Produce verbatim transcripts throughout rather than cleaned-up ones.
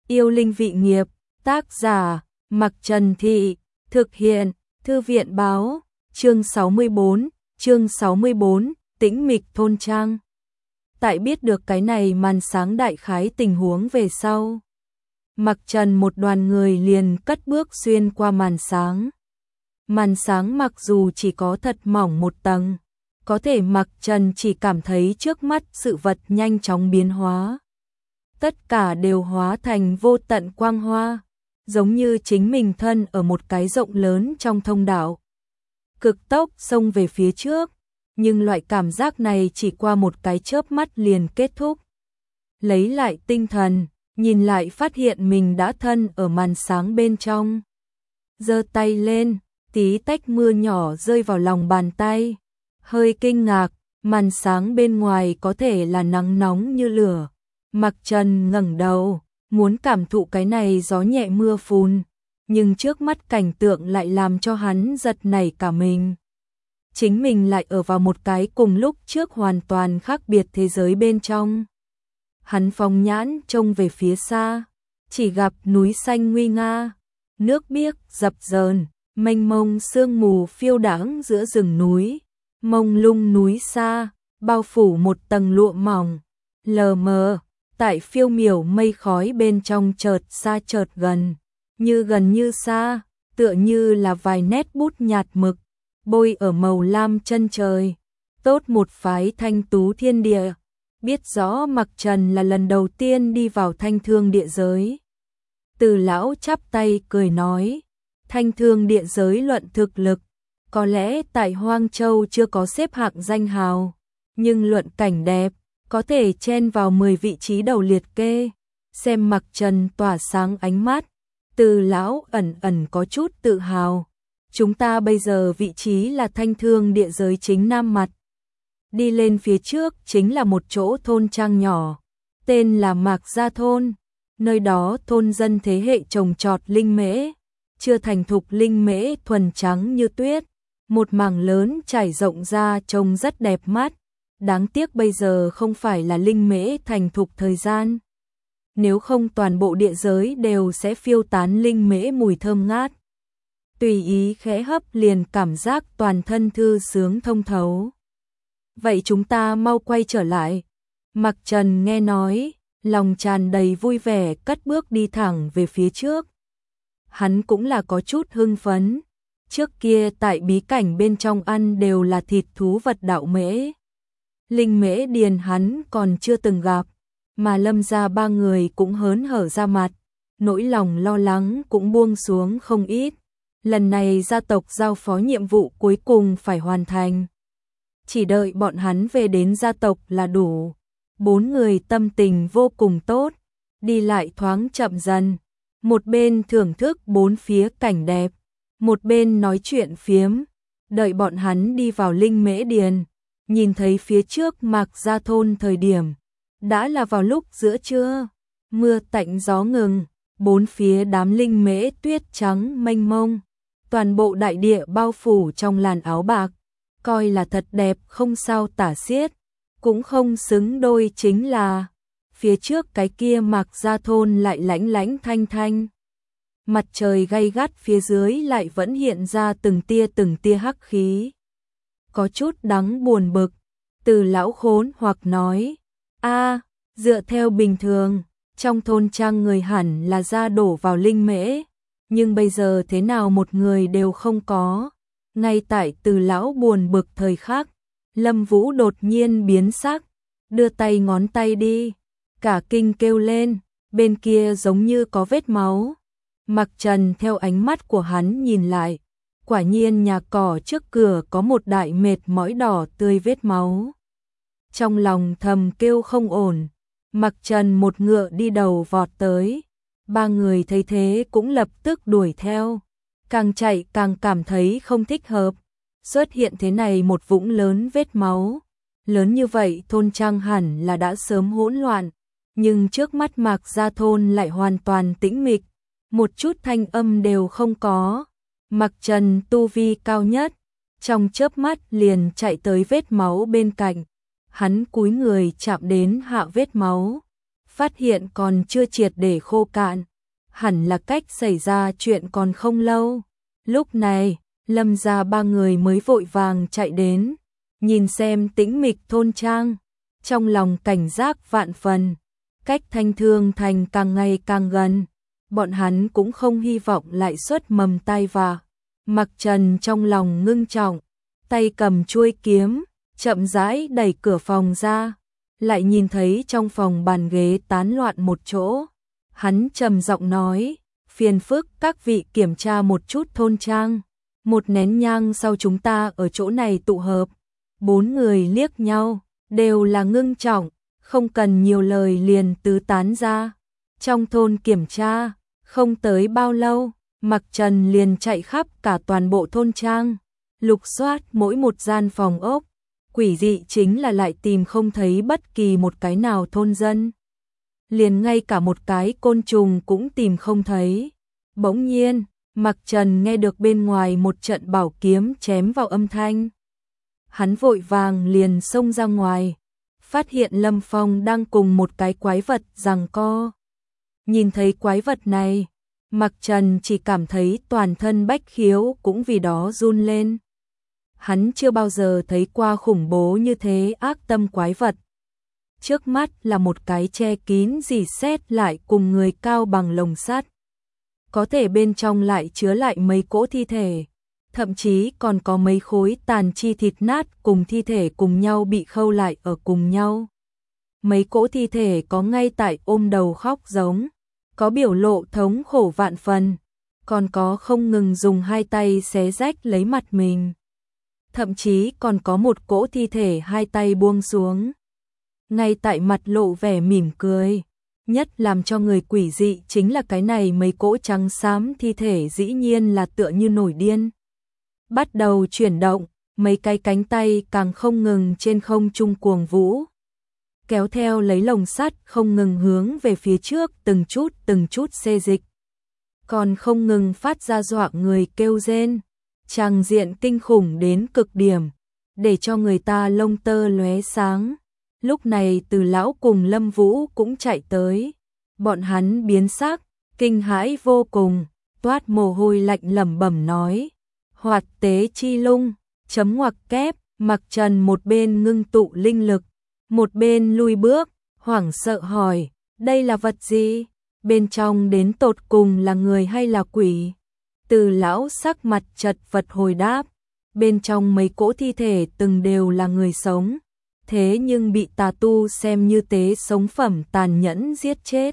Yêu linh vị nghiệp, tác giả, Mặc Trần Thị, thực hiện, Thư viện báo, chương sáu mươi bốn, chương sáu mươi bốn, tĩnh mịch thôn trang. Tại biết được cái này màn sáng đại khái tình huống về sau, Mặc Trần một đoàn người liền cất bước xuyên qua màn sáng. Màn sáng mặc dù chỉ có thật mỏng một tầng, có thể Mặc Trần chỉ cảm thấy trước mắt sự vật nhanh chóng biến hóa. Tất cả đều hóa thành vô tận quang hoa, giống như chính mình thân ở một cái rộng lớn trong thông đạo. Cực tốc xông về phía trước, nhưng loại cảm giác này chỉ qua một cái chớp mắt liền kết thúc. Lấy lại tinh thần, nhìn lại phát hiện mình đã thân ở màn sáng bên trong. Giơ tay lên, tí tách mưa nhỏ rơi vào lòng bàn tay. Hơi kinh ngạc, màn sáng bên ngoài có thể là nắng nóng như lửa. Mặc Trần ngẩng đầu, muốn cảm thụ cái này gió nhẹ mưa phùn, nhưng trước mắt cảnh tượng lại làm cho hắn giật nảy cả mình. Chính mình lại ở vào một cái cùng lúc trước hoàn toàn khác biệt thế giới bên trong. Hắn phóng nhãn trông về phía xa, chỉ gặp núi xanh nguy nga, nước biếc dập dờn, mênh mông sương mù phiêu đãng giữa rừng núi, mông lung núi xa, bao phủ một tầng lụa mỏng, lờ mờ, tại phiêu miểu mây khói bên trong chợt xa chợt gần, như gần như xa, tựa như là vài nét bút nhạt mực, bôi ở màu lam chân trời, tốt một phái thanh tú thiên địa. Biết rõ Mặc Trần là lần đầu tiên đi vào thanh thương địa giới. Từ lão chắp tay cười nói, thanh thương địa giới luận thực lực, có lẽ tại Hoang Châu chưa có xếp hạng danh hào, nhưng luận cảnh đẹp, có thể chen vào mười vị trí đầu liệt kê. Xem Mặc Trần tỏa sáng ánh mắt, Từ lão ẩn ẩn có chút tự hào. Chúng ta bây giờ vị trí là thanh thương địa giới chính nam mặt. Đi lên phía trước chính là một chỗ thôn trang nhỏ, tên là Mạc Gia Thôn. Nơi đó thôn dân thế hệ trồng trọt linh mễ, chưa thành thục linh mễ thuần trắng như tuyết. Một mảng lớn trải rộng ra trông rất đẹp mắt. Đáng tiếc bây giờ không phải là linh mễ thành thục thời gian. Nếu không toàn bộ địa giới đều sẽ phiêu tán linh mễ mùi thơm ngát. Tùy ý khẽ hấp liền cảm giác toàn thân thư sướng thông thấu. Vậy chúng ta mau quay trở lại. Mặc Trần nghe nói, lòng tràn đầy vui vẻ cất bước đi thẳng về phía trước. Hắn cũng là có chút hưng phấn. Trước kia tại bí cảnh bên trong ăn đều là thịt thú vật đạo mễ. Linh mễ điền hắn còn chưa từng gặp, mà Lâm gia ba người cũng hớn hở ra mặt, nỗi lòng lo lắng cũng buông xuống không ít. Lần này gia tộc giao phó nhiệm vụ cuối cùng phải hoàn thành. Chỉ đợi bọn hắn về đến gia tộc là đủ. Bốn người tâm tình vô cùng tốt, đi lại thoáng chậm dần, một bên thưởng thức bốn phía cảnh đẹp, một bên nói chuyện phiếm. Đợi bọn hắn đi vào linh mễ điền, nhìn thấy phía trước Mạc Gia Thôn thời điểm, đã là vào lúc giữa trưa, mưa tạnh gió ngừng, bốn phía đám linh mễ tuyết trắng mênh mông, toàn bộ đại địa bao phủ trong làn áo bạc, coi là thật đẹp không sao tả xiết, cũng không xứng đôi chính là phía trước cái kia Mạc Gia Thôn lại lãnh lãnh thanh thanh. Mặt trời gay gắt phía dưới lại vẫn hiện ra từng tia từng tia hắc khí. Có chút đáng buồn bực, Từ lão khốn hoặc nói, a dựa theo bình thường, trong thôn trang người hẳn là ra đổ vào linh mễ, nhưng bây giờ thế nào một người đều không có. Ngay tại Từ lão buồn bực thời khắc, Lâm Vũ đột nhiên biến sắc, đưa tay ngón tay đi, cả kinh kêu lên, bên kia giống như có vết máu. Mặc Trần theo ánh mắt của hắn nhìn lại, quả nhiên nhà cỏ trước cửa có một đại mệt mỏi đỏ tươi vết máu. Trong lòng thầm kêu không ổn, Mặc Trần một ngựa đi đầu vọt tới, ba người thấy thế cũng lập tức đuổi theo, càng chạy càng cảm thấy không thích hợp. Xuất hiện thế này một vũng lớn vết máu, lớn như vậy thôn trang hẳn là đã sớm hỗn loạn, nhưng trước mắt Mạc Gia Thôn lại hoàn toàn tĩnh mịch, một chút thanh âm đều không có. Mặc Trần tu vi cao nhất, trong chớp mắt liền chạy tới vết máu bên cạnh, hắn cúi người chạm đến hạ vết máu, phát hiện còn chưa triệt để khô cạn, hẳn là cách xảy ra chuyện còn không lâu. Lúc này, Lâm gia ba người mới vội vàng chạy đến, nhìn xem tĩnh mịch thôn trang, trong lòng cảnh giác vạn phần, cách Thanh Thương Thành càng ngày càng gần, bọn hắn cũng không hy vọng lại xuất mầm tai vạ. Mặc Trần trong lòng ngưng trọng, tay cầm chuôi kiếm, chậm rãi đẩy cửa phòng ra, lại nhìn thấy trong phòng bàn ghế tán loạn một chỗ. Hắn trầm giọng nói, phiền phức các vị kiểm tra một chút thôn trang, một nén nhang sau chúng ta ở chỗ này tụ hợp. Bốn người liếc nhau, đều là ngưng trọng, không cần nhiều lời liền tứ tán ra. Trong thôn kiểm tra, không tới bao lâu, Mặc Trần liền chạy khắp cả toàn bộ thôn trang, lục soát mỗi một gian phòng ốc. Quỷ dị chính là lại tìm không thấy bất kỳ một cái nào thôn dân. Liền ngay cả một cái côn trùng cũng tìm không thấy. Bỗng nhiên, Mặc Trần nghe được bên ngoài một trận bảo kiếm chém vào âm thanh. Hắn vội vàng liền xông ra ngoài, phát hiện Lâm Phong đang cùng một cái quái vật giằng co. Nhìn thấy quái vật này, Mặc Trần chỉ cảm thấy toàn thân bách khiếu cũng vì đó run lên. Hắn chưa bao giờ thấy qua khủng bố như thế ác tâm quái vật. Trước mắt là một cái che kín rỉ sét lại cùng người cao bằng lồng sắt. Có thể bên trong lại chứa lại mấy cỗ thi thể, thậm chí còn có mấy khối tàn chi thịt nát cùng thi thể cùng nhau bị khâu lại ở cùng nhau. Mấy cỗ thi thể có ngay tại ôm đầu khóc giống, có biểu lộ thống khổ vạn phần, còn có không ngừng dùng hai tay xé rách lấy mặt mình. Thậm chí còn có một cỗ thi thể hai tay buông xuống, ngay tại mặt lộ vẻ mỉm cười. Nhất làm cho người quỷ dị chính là cái này mấy cỗ trắng xám thi thể dĩ nhiên là tựa như nổi điên. Bắt đầu chuyển động, mấy cái cánh tay càng không ngừng trên không trung cuồng vũ. Kéo theo lấy lồng sắt không ngừng hướng về phía trước từng chút từng chút xê dịch. Còn không ngừng phát ra dọa người kêu rên. Tràng diện kinh khủng đến cực điểm, để cho người ta lông tơ lóe sáng. Lúc này Từ lão cùng Lâm Vũ cũng chạy tới. Bọn hắn biến sắc, kinh hãi vô cùng, toát mồ hôi lạnh lẩm bẩm nói. Hoạt tế chi lung, chấm ngoặc kép, Mặc Trần một bên ngưng tụ linh lực, một bên lui bước, hoảng sợ hỏi, đây là vật gì? Bên trong đến tột cùng là người hay là quỷ? Từ lão sắc mặt chật vật hồi đáp, bên trong mấy cỗ thi thể từng đều là người sống, thế nhưng bị tà tu xem như tế sống phẩm tàn nhẫn giết chết.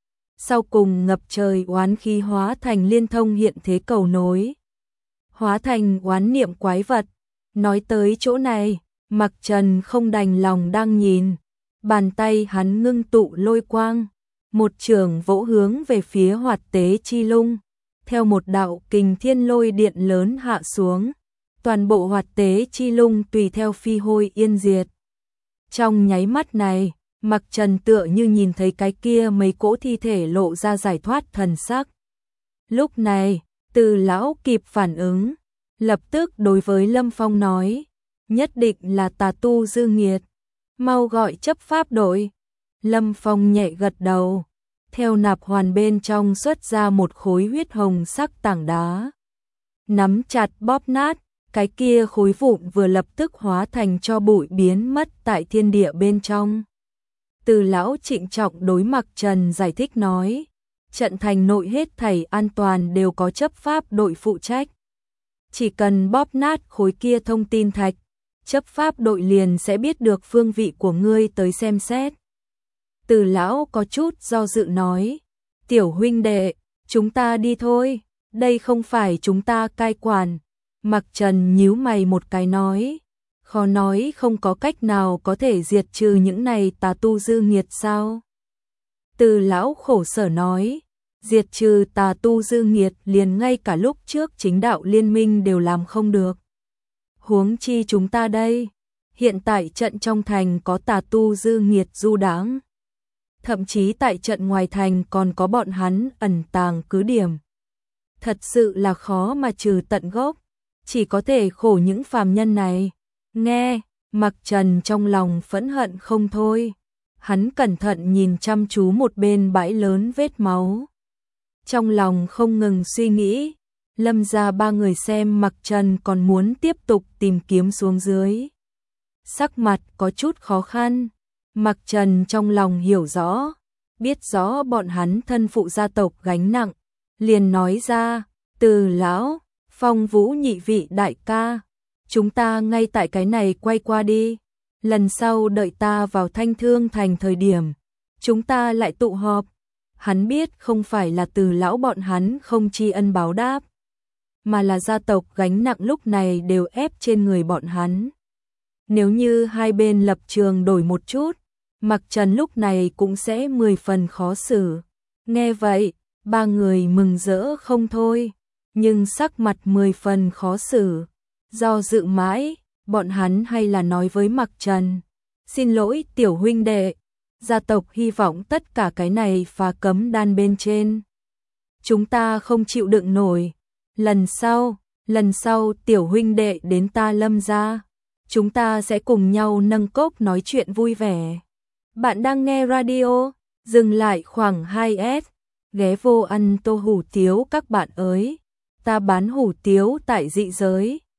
Sau cùng ngập trời oán khí hóa thành liên thông hiện thế cầu nối, hóa thành oán niệm quái vật. Nói tới chỗ này, Mặc Trần không đành lòng đang nhìn, bàn tay hắn ngưng tụ lôi quang, một chưởng vỗ hướng về phía hoạt tế chi lung. Theo một đạo kình thiên lôi điện lớn hạ xuống, toàn bộ hoạt tế chi lung tùy theo phi hôi yên diệt. Trong nháy mắt này, Mặc Trần tựa như nhìn thấy cái kia mấy cỗ thi thể lộ ra giải thoát thần sắc. Lúc này, Từ lão kịp phản ứng, lập tức đối với Lâm Phong nói, nhất định là tà tu dư nghiệt, mau gọi chấp pháp đội. Lâm Phong nhẹ gật đầu, theo nạp hoàn bên trong xuất ra một khối huyết hồng sắc tảng đá. Nắm chặt bóp nát, cái kia khối vụn vừa lập tức hóa thành tro bụi biến mất tại thiên địa bên trong. Từ lão trịnh trọng đối Mặc Trần giải thích nói, trận thành nội hết thảy an toàn đều có chấp pháp đội phụ trách. Chỉ cần bóp nát khối kia thông tin thạch, chấp pháp đội liền sẽ biết được phương vị của ngươi tới xem xét. Từ lão có chút do dự nói, tiểu huynh đệ, chúng ta đi thôi, đây không phải chúng ta cai quản. Mặc Trần nhíu mày một cái nói, khó nói không có cách nào có thể diệt trừ những này tà tu dư nghiệt sao? Từ lão khổ sở nói, diệt trừ tà tu dư nghiệt liền ngay cả lúc trước chính đạo liên minh đều làm không được. Huống chi chúng ta đây, hiện tại trận trong thành có tà tu dư nghiệt du đãng, thậm chí tại trận ngoài thành còn có bọn hắn ẩn tàng cứ điểm. Thật sự là khó mà trừ tận gốc, chỉ có thể khổ những phàm nhân này. Nghe, Mặc Trần trong lòng phẫn hận không thôi. hắn cẩn thận nhìn chăm chú một bên bãi lớn vết máu. Trong lòng không ngừng suy nghĩ, Lâm gia ba người xem Mặc Trần còn muốn tiếp tục tìm kiếm xuống dưới. Sắc mặt có chút khó khăn, Mặc Trần trong lòng hiểu rõ, biết rõ bọn hắn thân phụ gia tộc gánh nặng, liền nói ra, Từ lão, Phong Vũ nhị vị đại ca, chúng ta ngay tại cái này quay qua đi, lần sau đợi ta vào Thanh Thương thành thời điểm, chúng ta lại tụ họp. Hắn biết không phải là Từ lão bọn hắn không tri ân báo đáp, mà là gia tộc gánh nặng lúc này đều ép trên người bọn hắn. Nếu như hai bên lập trường đổi một chút, Mặc Trần lúc này cũng sẽ mười phần khó xử. Nghe vậy, ba người mừng rỡ không thôi, nhưng sắc mặt mười phần khó xử. Do dự mãi, bọn hắn hay là nói với Mặc Trần, xin lỗi tiểu huynh đệ, gia tộc hy vọng tất cả cái này phá cấm đan bên trên. Chúng ta không chịu đựng nổi, lần sau, lần sau tiểu huynh đệ đến ta Lâm gia, chúng ta sẽ cùng nhau nâng cốc nói chuyện vui vẻ. Bạn đang nghe radio, dừng lại khoảng hai S, ghé vô ăn tô hủ tiếu các bạn ơi, ta bán hủ tiếu tại dị giới.